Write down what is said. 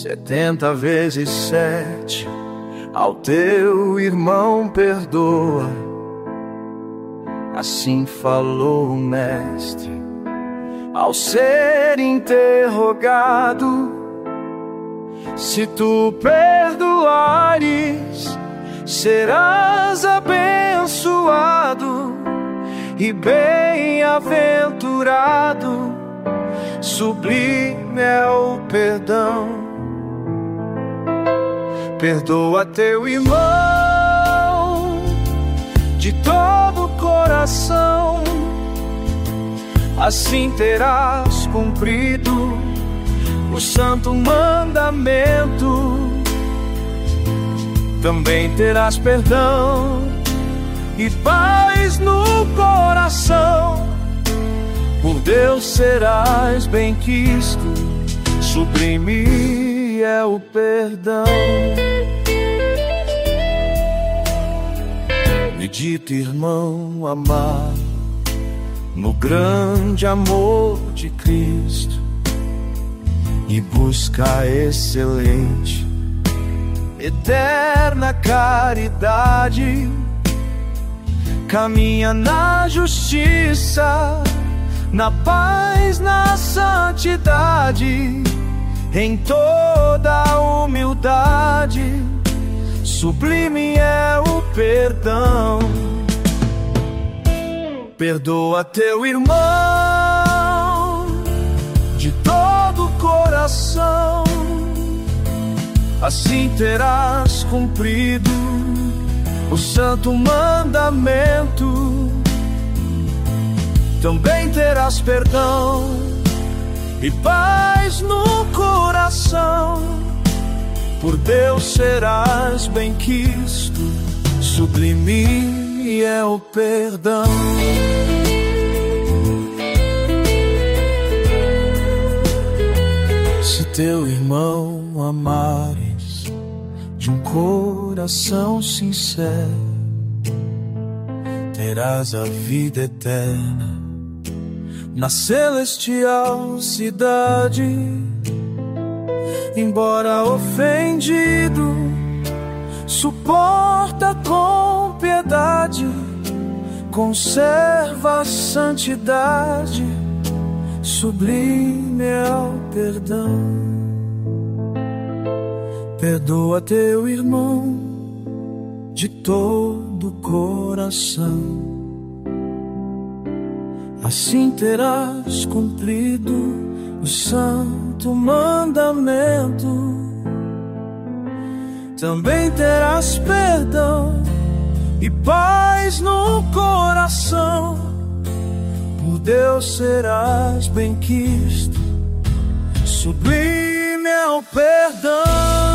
70 vezes 7 ao teu irmão perdoa. Assim falou o mestre ao ser interrogado. Se tu perdoares, serás abençoado e bem-aventurado. Sublime é o perdão. Perdoa teu irmão de todo o coração, assim terás cumprido o santo mandamento. Também terás perdão e paz no coração. Por Deus serás bem-quisto. Sublime é o perdão. Medita, irmão amado, no grande amor de Cristo e busca a excelente, eterna caridade. Caminha na justiça, na paz, na santidade, em toda a humildade. Sublime é o perdão. Perdoa teu irmão de todo o coração, assim terás cumprido o santo mandamento. Também terás perdão e paz no coração. Por Deus serás bem-quisto. Sublime é o perdão. Se teu irmão amares de um coração sincero, terás a vida eterna na celestial cidade. Embora ofendido, suporta com piedade, conserva a santidade. Sublime é o perdão. Perdoa teu irmão de todo o coração, assim terás cumprido o santo mandamento. Também terás perdão e paz no coração. Por Deus serás bem-quisto. Sublime é o perdão.